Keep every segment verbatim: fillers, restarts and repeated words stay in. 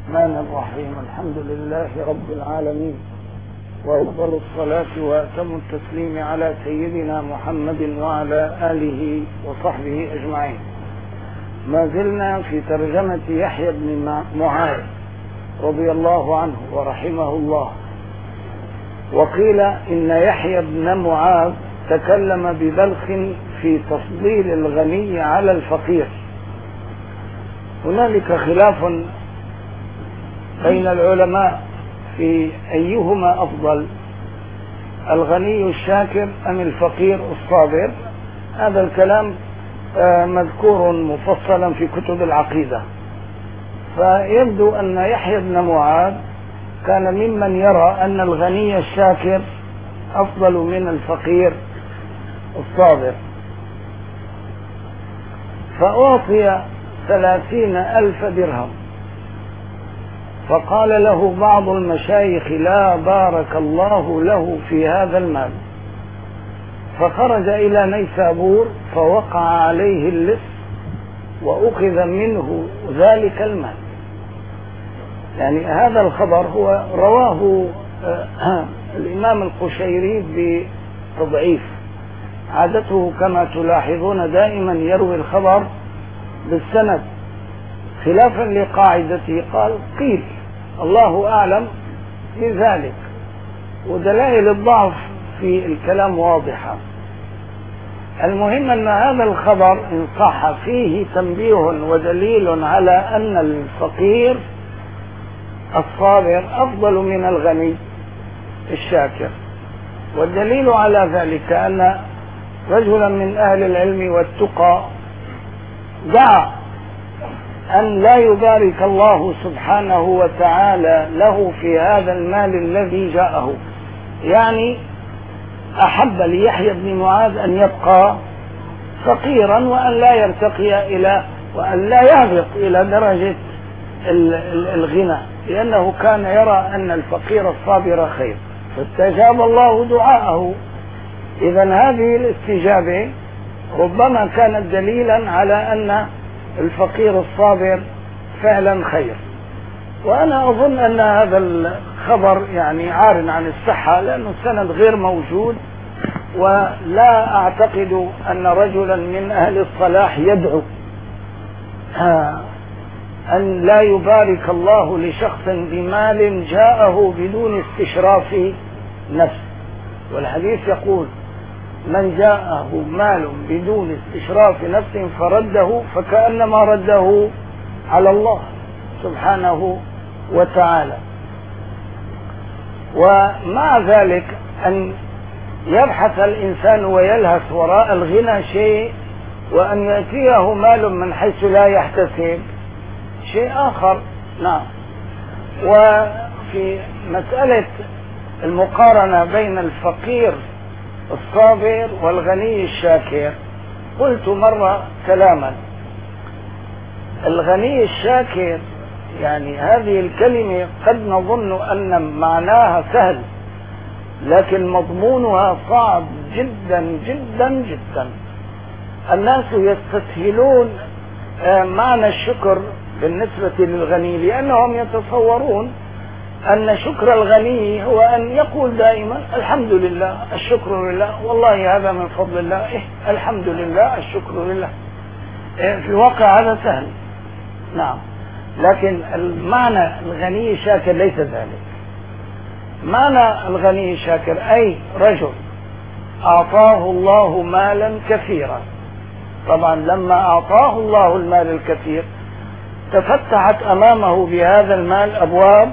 الرحمن الرحيم. الحمد لله رب العالمين، وأفضل الصلاة وأتم التسليم على سيدنا محمد وعلى آله وصحبه أجمعين. ما زلنا في ترجمة يحيى بن معاذ رضي الله عنه ورحمه الله. وقيل إن يحيى بن معاذ تكلم ببلخ في تفضيل الغني على الفقير. هنالك خلاف بين العلماء في أيهما أفضل، الغني الشاكر أم الفقير الصابر. هذا الكلام مذكور مفصلا في كتب العقيدة. فيبدو أن يحيى بن معاذ كان ممن يرى أن الغني الشاكر أفضل من الفقير الصابر، فأعطي ثلاثين ألف درهم. فقال له بعض المشايخ: لا بارك الله له في هذا المال. فخرج إلى نيسابور فوقع عليه اللص وأخذ منه ذلك المال. يعني هذا الخبر هو رواه الإمام القشيري بتضعيف. عادته كما تلاحظون دائما يروي الخبر بالسند، خلافا لقاعدته. قال قيل، الله أعلم بذلك. ودلائل الضعف في الكلام واضحة. المهم أن هذا الخبر إن صح فيه تنبيه ودليل على أن الفقير الصابر أفضل من الغني الشاكر. والدليل على ذلك أن رجلا من أهل العلم والتقى دعا أن لا يبارك الله سبحانه وتعالى له في هذا المال الذي جاءه. يعني أحب ليحيى بن معاذ أن يبقى فقيرا وأن لا يرتقي إلى وأن لا يهبط إلى درجة الغنى، لأنه كان يرى أن الفقير الصابر خير، فاستجاب الله دعاءه. إذن هذه الاستجابة ربما كانت دليلا على أن الفقير الصابر فعلا خير. وأنا أظن أن هذا الخبر يعني عار عن الصحة، لأنه السند غير موجود، ولا أعتقد أن رجلا من أهل الصلاح يدعو أن لا يبارك الله لشخص بمال جاءه بدون استشراف نفس. والحديث يقول: من جاءه مال بدون استشراف نفس فرده فكأنما رده على الله سبحانه وتعالى. ومع ذلك أن يبحث الإنسان ويلهث وراء الغنى شيء، وأن يأتيه مال من حيث لا يحتسب شيء آخر. نعم. وفي مسألة المقارنة بين الفقير الصابر والغني الشاكر قلت مرة كلاما: الغني الشاكر يعني هذه الكلمة قد نظن أن معناها سهل، لكن مضمونها صعب جدا جدا جدا. الناس يستسهلون معنى الشكر بالنسبة للغني، لأنهم يتصورون أن شكر الغني هو أن يقول دائما الحمد لله، الشكر لله، والله هذا من فضل الله، إيه الحمد لله، الشكر لله. إيه في الواقع هذا سهل. نعم. لكن المعنى الغني الشاكر ليس ذلك. معنى الغني الشاكر أي رجل أعطاه الله مالا كثيرا. طبعا لما أعطاه الله المال الكثير تفتحت أمامه بهذا المال أبواب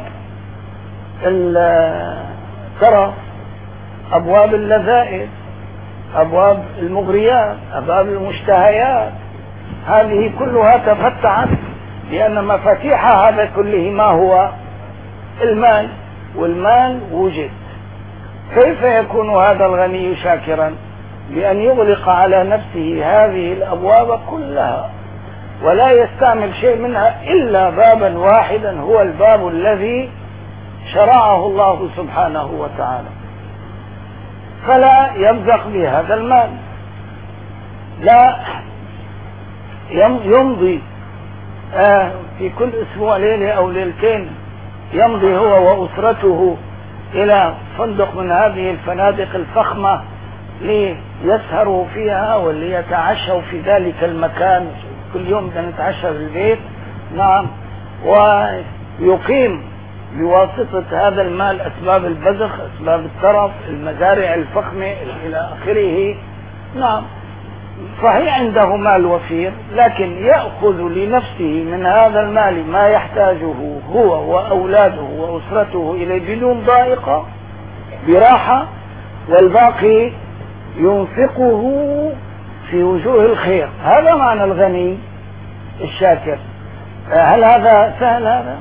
الترف، أبواب اللذائذ، أبواب المغريات، أبواب المشتهيات. هذه كلها تفتحت، لأن مفاتيح هذا كله ما هو؟ المال. والمال وجد. كيف يكون هذا الغني شاكرا؟ بأن يغلق على نفسه هذه الأبواب كلها ولا يستعمل شيء منها إلا بابا واحدا، هو الباب الذي شرعه الله سبحانه وتعالى. فلا يبزق بهذا المال، لا يمضي آه في كل أسبوع ليلة أو ليلتين يمضي هو وأسرته إلى فندق من هذه الفنادق الفخمة ليسهروا فيها وليتعشوا في ذلك المكان، كل يوم نتعشى في البيت. نعم. ويقيم بواسطة هذا المال أسباب البذخ، أسباب الترف، المزارع الفخمة إلى آخره. نعم. صحيح عنده مال وفير، لكن يأخذ لنفسه من هذا المال ما يحتاجه هو وأولاده وأسرته إليه بدون ضائقة براحة، والباقي ينفقه في وجوه الخير. هذا معنى الغني الشاكر. هل هذا سهل؟ هذا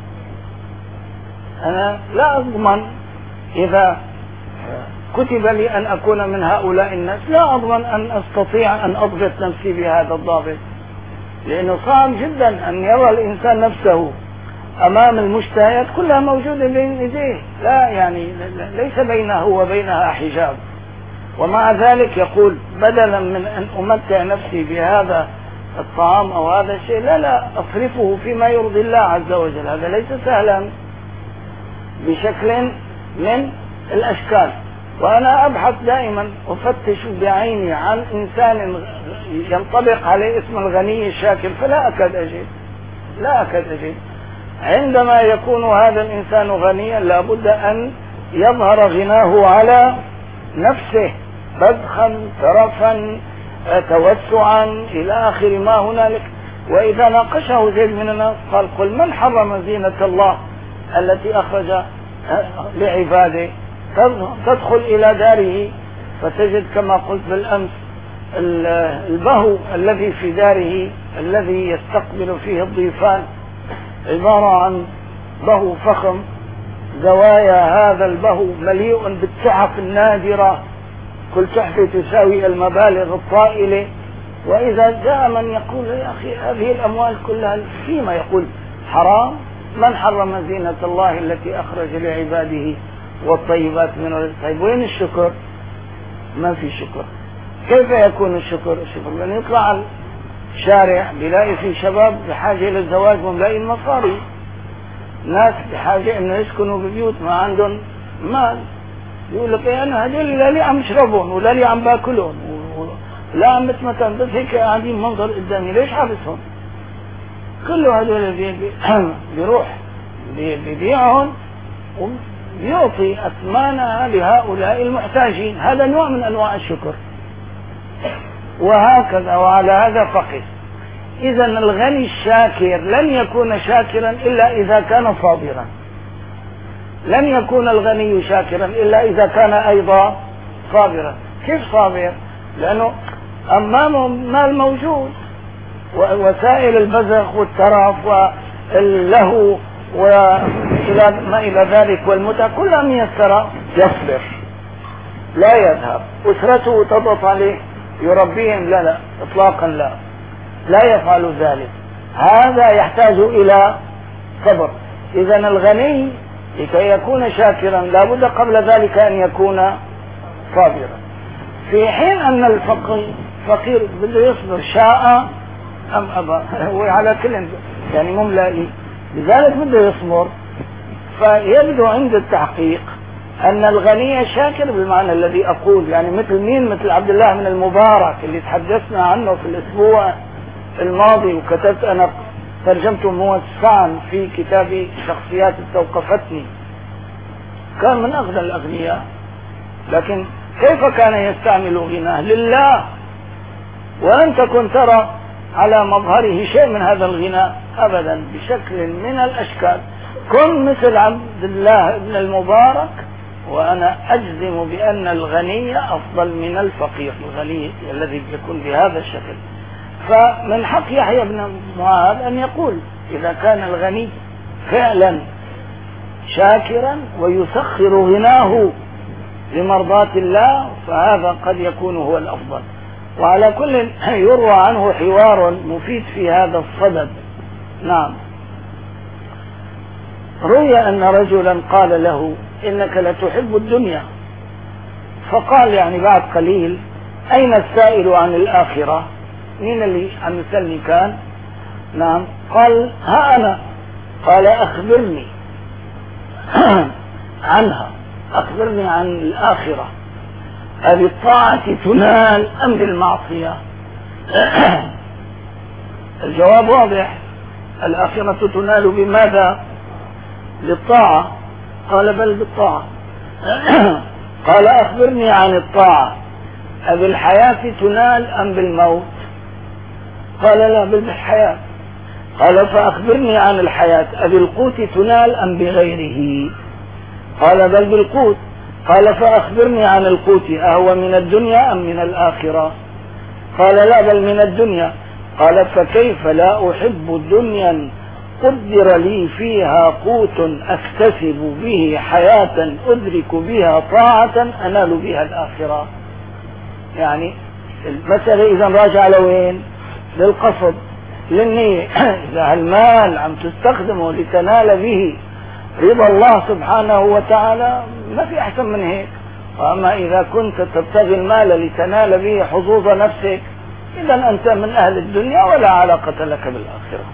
أنا لا أضمن إذا كتب لي أن أكون من هؤلاء الناس، لا أضمن أن أستطيع أن أضبط نفسي بهذا الضابط، لأنه صعب جدا أن يرى الإنسان نفسه أمام المشتهيات كلها موجودة بين يديه، لا يعني ليس بينه وبينها حجاب. ومع ذلك يقول بدلا من أن أمتع نفسي بهذا الطعام أو هذا الشيء، لا لا أصرفه فيما يرضي الله عز وجل. هذا ليس سهلا بشكل من الأشكال. وأنا أبحث دائما، أفتش بعيني عن إنسان ينطبق عليه اسم الغني الشاكر، فلا أكاد أجد لا أكاد أجد. عندما يكون هذا الإنسان غنيا لابد أن يظهر غناه على نفسه، بذخا، ترفا، توسعا إلى آخر ما هنالك. وإذا ناقشه زيد من الناس قال قل من حرم زينة الله التي أخرج لعباده؟ تدخل إلى داره فتجد كما قلت بالأمس البهو الذي في داره الذي يستقبل فيه الضيفان عبارة عن بهو فخم، زوايا هذا البهو مليء بالتحف النادرة، كل تحفة تساوي المبالغ الطائلة. وإذا جاء من يقول يا أخي هذه الأموال كلها فيما يقول حرام، من حرم زينة الله التي أخرج لعباده والطيبات من الرزق؟ طيب وين الشكر؟ ما في شكر. كيف يكون الشكر؟ الشكر لأن يطلع على الشارع بيلاقي في شباب بحاجة للزواج وملاقي المصاري، ناس بحاجة انه يسكنوا ببيوت ما عندهم مال، يقول لك ايه انا هدول لا لي عم اشربهم ولا لي عم باكلهم لا عم بتمتن، بس هيك قاعدين منظر قدامي، ليش حابسهم؟ كله هدول بي بي بيروح بيبيعهم ويعطي اثمانها لهؤلاء المحتاجين. هذا نوع من انواع الشكر. وهكذا وعلى هذا فقط. إذا الغني الشاكر لن يكون شاكرا إلا إذا كان صابرا، لن يكون الغني شاكرا إلا إذا كان أيضا صابرا. كيف صابر؟ لأنه أمامه مال موجود ووسائل البذخ والترف واللهو وإلى ما إلى ذلك والمتع كلها ميسرة، يصبر لا يذهب. أسرته تضغط عليه يربيهم، لا لا إطلاقا لا لا يفعل ذلك. هذا يحتاج إلى صبر. إذا الغني لكي يكون شاكرا لابد قبل ذلك أن يكون صابرا، في حين أن الفقير فقير بده يصبر شاء أم أبى، هو على كل يعني مملئ، لذلك بده يصبر. فيبدو عند التحقيق أن الغني شاكر بالمعنى الذي أقول، يعني مثل مين؟ مثل عبد الله بن المبارك اللي تحدثنا عنه في الأسبوع الماضي، وكتبت أنا ترجمته موسعا في كتابي شخصيات استوقفتني. كان من أغنى الأغنياء، لكن كيف كان يستعمل غناه؟ لله. ولم تكن ترى على مظهره شيء من هذا الغناء أبدا بشكل من الأشكال. كن مثل عبد الله بن المبارك وأنا أجزم بأن الغني أفضل من الفقير، الغني الذي يكون بهذا الشكل. فمن حق يحيى بن معاذ أن يقول إذا كان الغني فعلا شاكرا ويسخر غناه لمرضاة الله فهذا قد يكون هو الأفضل. وعلى كل يروى عنه حوار مفيد في هذا الصدد. نعم. روي أن رجلا قال له إنك لتحب الدنيا، فقال يعني بعد قليل أين السائل عن الآخرة؟ مين اللي عم يسألني كان؟ نعم. قال ها أنا. قال أخبرني عنها، أخبرني عن الآخرة، أبالطاعة تنال أم بالمعصية؟ الجواب واضح، الآخرة تنال بماذا؟ بالطاعة. قال بل بالطاعة. قال أخبرني عن الطاعة، أبالحياة تنال أم بالموت؟ قال لا بل بالحياة. قال فأخبرني عن الحياة، أبالقوت تنال أم بغيره؟ قال بل بالقوت. قال فأخبرني عن القوت، أهو من الدنيا أم من الآخرة؟ قال لا بل من الدنيا. قال فكيف لا أحب الدنيا قدر لي فيها قوت أكتسب به حياة أدرك بها طاعة أنال بها الآخرة. يعني المسألة إذا راجع لوين؟ للقصد، للنية. إذا المال عم تستخدمه لتنال به رضا الله سبحانه وتعالى ما في أحسن من هيك. وأما إذا كنت تبتغي المال لتنال به حظوظ نفسك إذا أنت من أهل الدنيا ولا علاقة لك بالآخرة.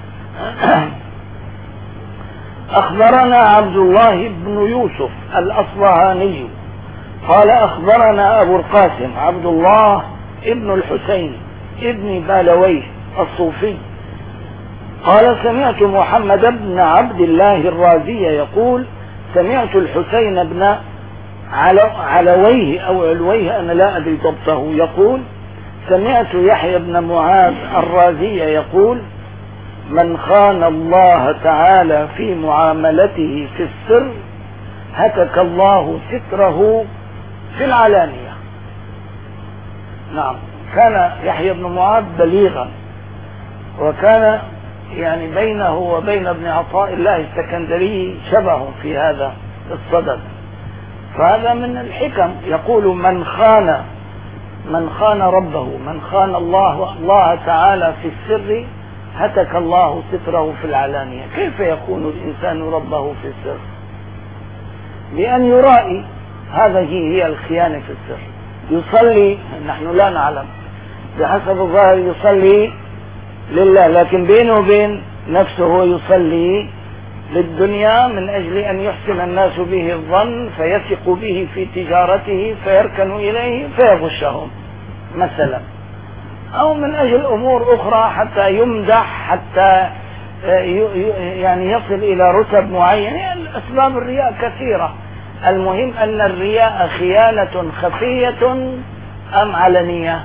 أخبرنا عبد الله بن يوسف الأصبهاني قال أخبرنا أبو القاسم عبد الله ابن الحسين ابن بالويه الصوفي قال سمعت محمد بن عبد الله الرازي يقول سمعت الحسين بن علويه أو علويه أنا لا أدري ضبطه يقول سمعت يحيى بن معاذ الرازي يقول من خان الله تعالى في معاملته في السر هتك الله ستره في العلانية. نعم، كان يحيى بن معاذ بليغا، وكان يعني بينه وبين ابن عطاء الله السكندري شبه في هذا الصدد، فهذا من الحكم. يقول من خان من خان ربه، من خان الله الله تعالى في السر هتك الله ستره في العلانية. كيف يكون الإنسان ربه في السر؟ بأن يرائي، هذه هي الخيانة في السر. يصلي، نحن لا نعلم، بحسب الظاهر يصلي لله، لكن بينه وبين نفسه يصلي للدنيا من أجل أن يحسن الناس به الظن فيثق به في تجارته فيركن إليه فيغشهم مثلا، أو من أجل أمور أخرى حتى يمدح، حتى يعني يصل إلى رتب معينة. يعني أسباب الرياء كثيرة. المهم أن الرياء خيانة خفية أم علنية؟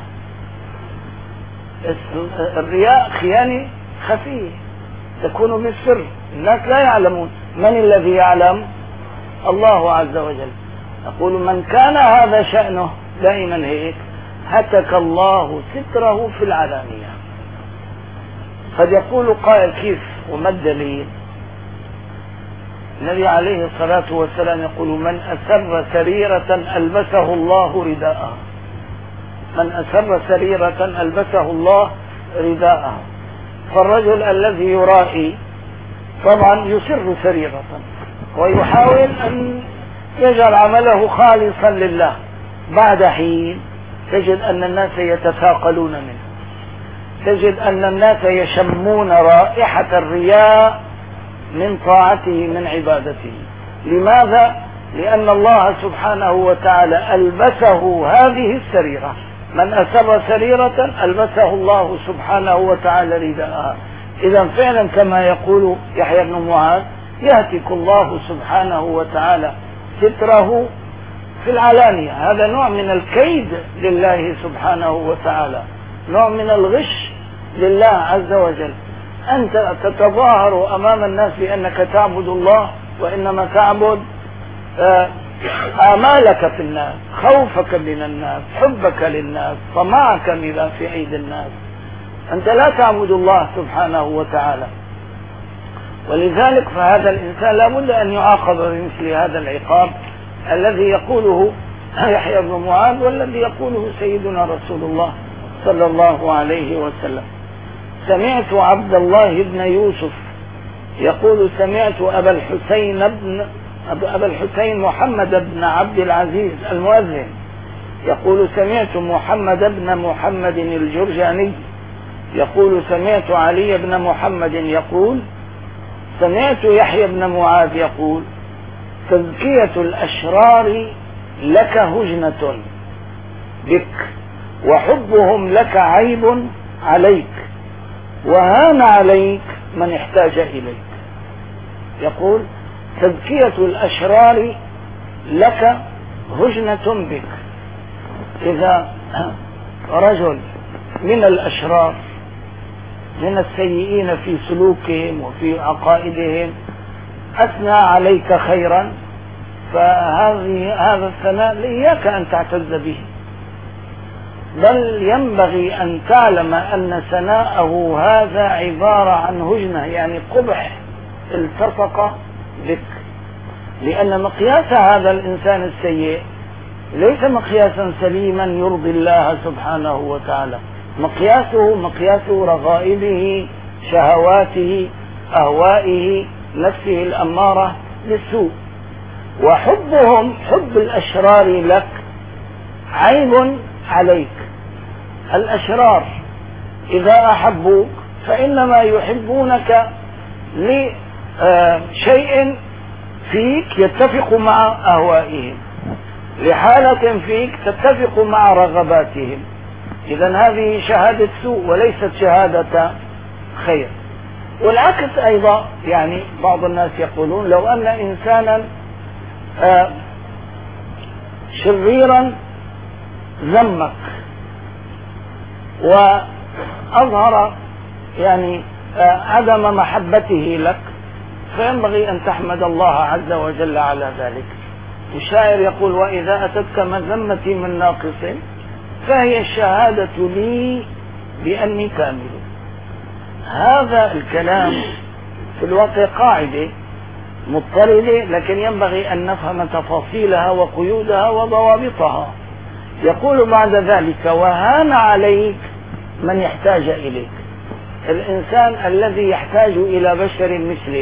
الرياء خيانة خفية تكون بالسر، الناس لا يعلمون. من الذي يعلم؟ الله عز وجل. يقول من كان هذا شأنه دائما هيك هتك الله ستره في العلانية. قد يقول قائل كيف وما الدليل؟ النبي عليه الصلاة والسلام يقول من أسر سريرة ألبسه الله رداءه، من أسر سريرة ألبسه الله رداءه. فالرجل الذي يرائي طبعا يسر سريرة ويحاول أن يجعل عمله خالصا لله، بعد حين تجد أن الناس يتثاقلون منه، تجد أن الناس يشمون رائحة الرياء من طاعته من عبادته. لماذا؟ لأن الله سبحانه وتعالى ألبسه هذه السريرة. من أسر سريرة ألبسه الله سبحانه وتعالى رداءها. إذا فعلا كما يقول يحيى بن معاذ يهتك الله سبحانه وتعالى ستره في العلانية. هذا نوع من الكيد لله سبحانه وتعالى، نوع من الغش لله عز وجل. أنت تتظاهر أمام الناس بأنك تعبد الله، وإنما تعبد آمالك في الناس، خوفك من الناس، حبك للناس، طمعك بما في أيدي الناس. أنت لا تعبد الله سبحانه وتعالى. ولذلك فهذا الإنسان لا بد أن يعاقب بمثل هذا العقاب الذي يقوله يحيى بن معاذ والذي يقوله سيدنا رسول الله صلى الله عليه وسلم. سمعت عبد الله بن يوسف يقول سمعت أبا الحسين بن أبا الحسين محمد بن عبد العزيز المؤذن يقول سمعت محمد بن محمد الجرجاني يقول سمعت علي بن محمد يقول سمعت يحيى بن معاذ يقول تزكية الأشرار لك هجنة بك وحبهم لك عيب عليك وهان عليك من احتاج إليك. يقول تزكية الأشرار لك هجنة بك. إذا رجل من الأشرار من السيئين في سلوكهم وفي عقائدهم أثنى عليك خيرا فهذه هذا الثناء إياك أن تعتز به، بل ينبغي أن تعلم أن ثناءه هذا عبارة عن هجنة، يعني قبح التصق بك، لأن مقياس هذا الإنسان السيء ليس مقياسا سليما يرضي الله سبحانه وتعالى، مقياسه مقياس رغائبه شهواته أهوائه نفسه الأمارة بالسوء. وحبهم حب الأشرار لك عيب عليك. الأشرار إذا أحبوك فإنما يحبونك لشيء فيك يتفق مع أهوائهم، لحالة فيك تتفق مع رغباتهم. إذن هذه شهادة سوء وليست شهادة خير. والعكس أيضا، يعني بعض الناس يقولون لو أن إنسانا شريرا ذمك وأظهر يعني عدم محبته لك فينبغي أن تحمد الله عز وجل على ذلك. الشاعر يقول وإذا أتتك مذمتي من ناقص فهي الشهادة لي بأني كامل. هذا الكلام في الواقع قاعدة مضطردة، لكن ينبغي أن نفهم تفاصيلها وقيودها وضوابطها. يقول بعد ذلك وهان عليك من يحتاج إليك. الإنسان الذي يحتاج إلى بشر مثله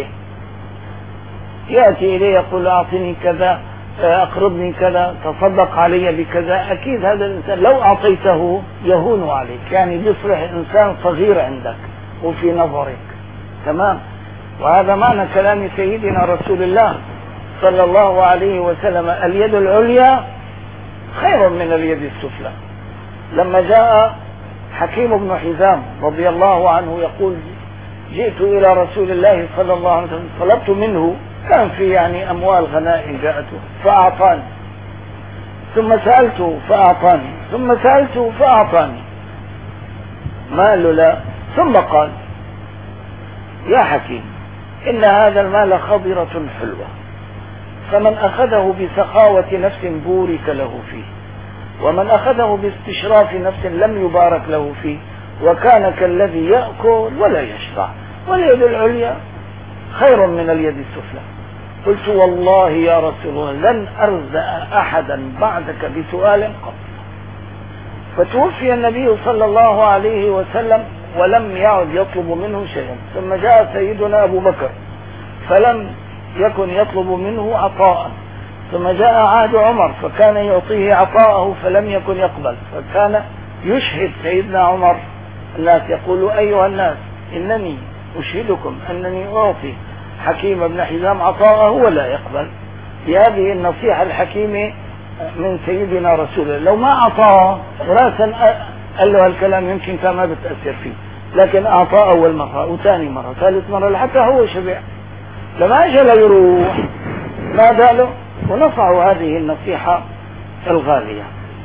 يأتي إليه يقول أعطني كذا، أقرضني كذا، تصدق علي بكذا، أكيد هذا الإنسان لو أعطيته يهون عليك، يعني بيصبح إنسان صغير عندك وفي نظرك. تمام. وهذا معنى كلام سيدنا رسول الله صلى الله عليه وسلم اليد العليا خير من اليد السفلى. لما جاء حكيم بن حزام رضي الله عنه يقول جئت إلى رسول الله صلى الله عليه وسلم طلبت منه، كان في يعني أموال غنائم جاءته فأعطاني، ثم سألته فأعطاني، ثم سألته فأعطاني، ما قال له لا، ثم قال يا حكيم إن هذا المال خضرة حلوة، فمن أخذه بسخاوة نفس بورك له فيه، ومن أخذه باستشراف نفس لم يبارك له فيه، وكان كالذي يأكل ولا يشبع، واليد العليا خير من اليد السفلى. قلت والله يا رسول الله لن أرزق أحدا بعدك بسؤال قط. فتوفي النبي صلى الله عليه وسلم ولم يعد يطلب منه شيئا، ثم جاء سيدنا أبو بكر فلم يكن يطلب منه عطاء، ثم جاء عهد عمر فكان يعطيه عطاءه فلم يكن يقبل، فكان يشهد سيدنا عمر الناس يقول أيها الناس إنني أشهدكم أنني أعطي حكيم بن حزام عطاءه ولا يقبل. بهذه النصيحة الحكيمة من سيدنا رسول الله، لو ما أعطاه راسا قال له هالكلام يمكن كان ما بتأثر فيه، لكن أعطاه أول مرة وثاني مرة ثالث مرة لحتى هو شبع. لما أجل يروح ما له ونصعوا هذه النصيحة الغالية.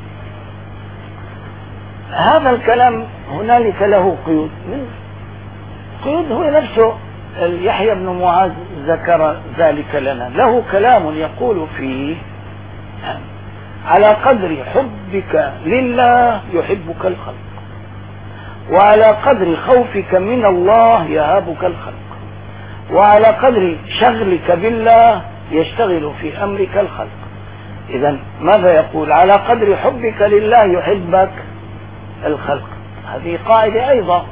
هذا الكلام هنالك له قيود، من قيود هو نفسه يحيى بن معاذ ذكر ذلك لنا، له كلام يقول فيه على قدر حبك لله يحبك الخلق، وعلى قدر خوفك من الله يهابك الخلق، وعلى قدر شغلك بالله يشتغل في أمرك الخلق. إذن ماذا يقول؟ على قدر حبك لله يحبك الخلق. هذه قاعدة أيضا.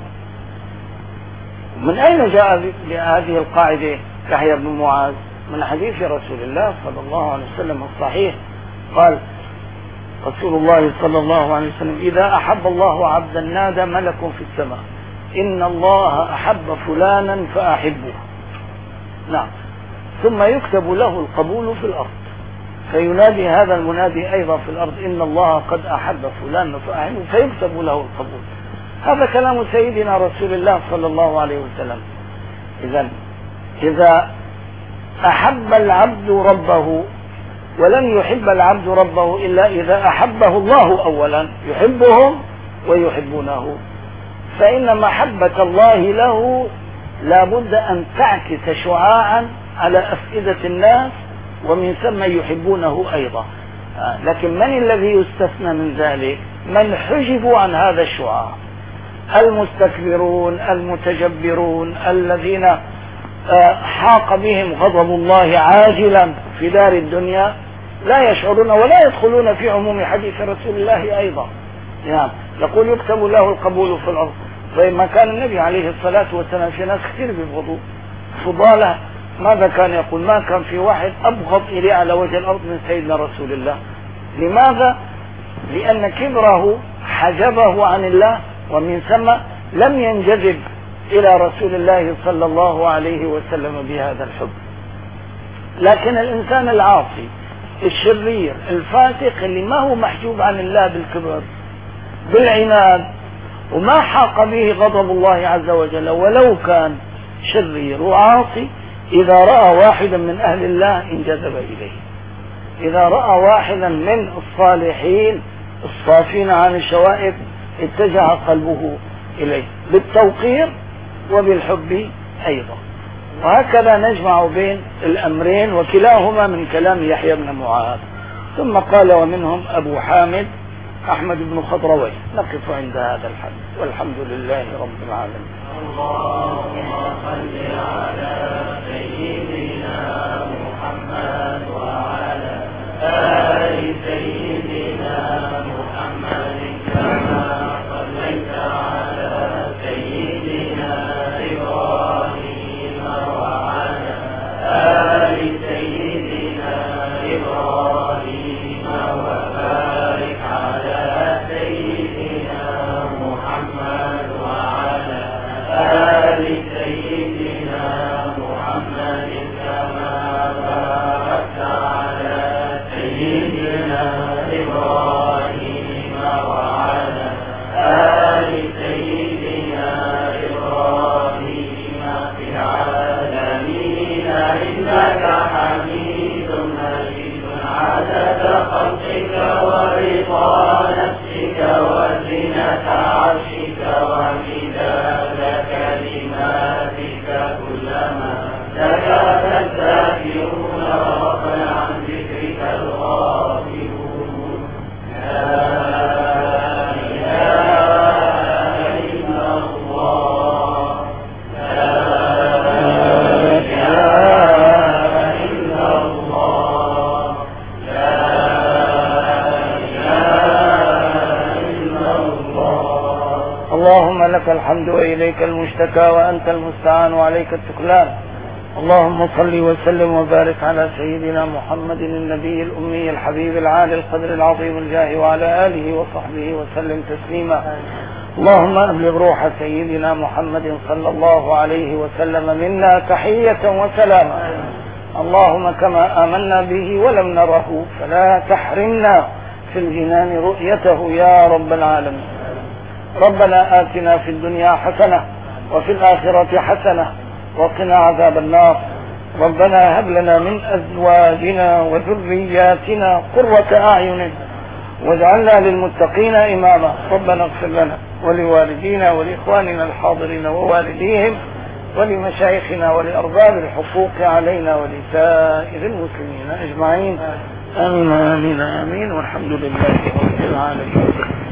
من أين جاء هذه القاعدة يحيى بن معاذ؟ من حديث رسول الله صلى الله عليه وسلم الصحيح، قال رسول الله صلى الله عليه وسلم إذا أحب الله عبدا نادى ملك في السماء إن الله أحب فلانا فأحبه. نعم. ثم يكتب له القبول في الأرض، فينادي هذا المنادي أيضا في الأرض إن الله قد أحب فلانا فأحبه، فيكتب له القبول. هذا كلام سيدنا رسول الله صلى الله عليه وسلم. إذن إذا أحب العبد ربه، ولن يحب العبد ربه إلا إذا أحبه الله أولا، يحبهم ويحبونه، فإن محبة الله له لا بد أن تعكس شعاعا على أفئدة الناس، ومن ثم يحبونه أيضا. لكن من الذي يستثنى من ذلك؟ من حجبوا عن هذا الشعاع، المستكبرون المتجبرون الذين حاق بهم غضب الله عاجلا في دار الدنيا، لا يشعرون ولا يدخلون في عموم حديث رسول الله أيضا. يعني يقول يكتب له القبول في الأرض، زي ما كان النبي عليه الصلاة والسلام في ناس كثير بيبغضوا فضاله، ماذا كان يقول؟ ما كان في واحد أبغض إليه على وجه الأرض من سيدنا رسول الله. لماذا؟ لأن كبره حجبه عن الله، ومن ثم لم ينجذب إلى رسول الله صلى الله عليه وسلم بهذا الحب. لكن الإنسان العاصي الشرير الفاسق اللي ما هو محجوب عن الله بالكبر بالعناد، وما حاق به غضب الله عز وجل ولو كان شرير وعاصي، إذا رأى واحدا من أهل الله انجذب إليه، إذا رأى واحدا من الصالحين الصافين عن الشوائب اتجه قلبه إليه بالتوقير وبالحب أيضا. وهكذا نجمع بين الأمرين، وكلاهما من كلام يحيى بن معاذ. ثم قال ومنهم أبو حامد أحمد بن خضروي. نقف عند هذا الحد، والحمد لله رب العالمين. اللهم صل على سيدنا محمد وعلى آل سيدنا محمد كما صليت على سيدنا إبراهيم وعلى آل سيدنا إبراهيم وبارك على سيدنا محمد وعلى آل سيدنا محمد كما باركت على سيدنا إبراهيم وعلى آل سيدنا إبراهيم في العالمين إنك حميد مجيد. عدد خلقك ورضا نفسك وزنة عرشك ومداد كلماتك كلما ذكرك الذاكرون وغفل عن ذكرك الغافلون. لا إله إلا الله، لا إله إلا الله، لا إله إلا الله. اللهم لك الحمد وإليك المشتكى وأنت المستعان وعليك التكلان. اللهم صل وسلم وبارك على سيدنا محمد النبي الأمي الحبيب العالي القدر العظيم الجاه، وعلى آله وصحبه وسلم تسليما. اللهم أبلغ روح سيدنا محمد صلى الله عليه وسلم منا تحية وسلاما. اللهم كما آمنا به ولم نره فلا تحرمنا في الجنان رؤيته يا رب العالمين. ربنا آتنا في الدنيا حسنة وفي الآخرة حسنة وقنا عذاب النار. ربنا هب لنا من أزواجنا وذرياتنا قرة أعين واجعلنا للمتقين إماما. ربنا اغفر لنا ولوالدينا ولإخواننا الحاضرين ووالديهم ولمشايخنا ولأرباب الحقوق علينا ولسائر المسلمين أجمعين. آمين آمين آمين، والحمد لله رب العالمين.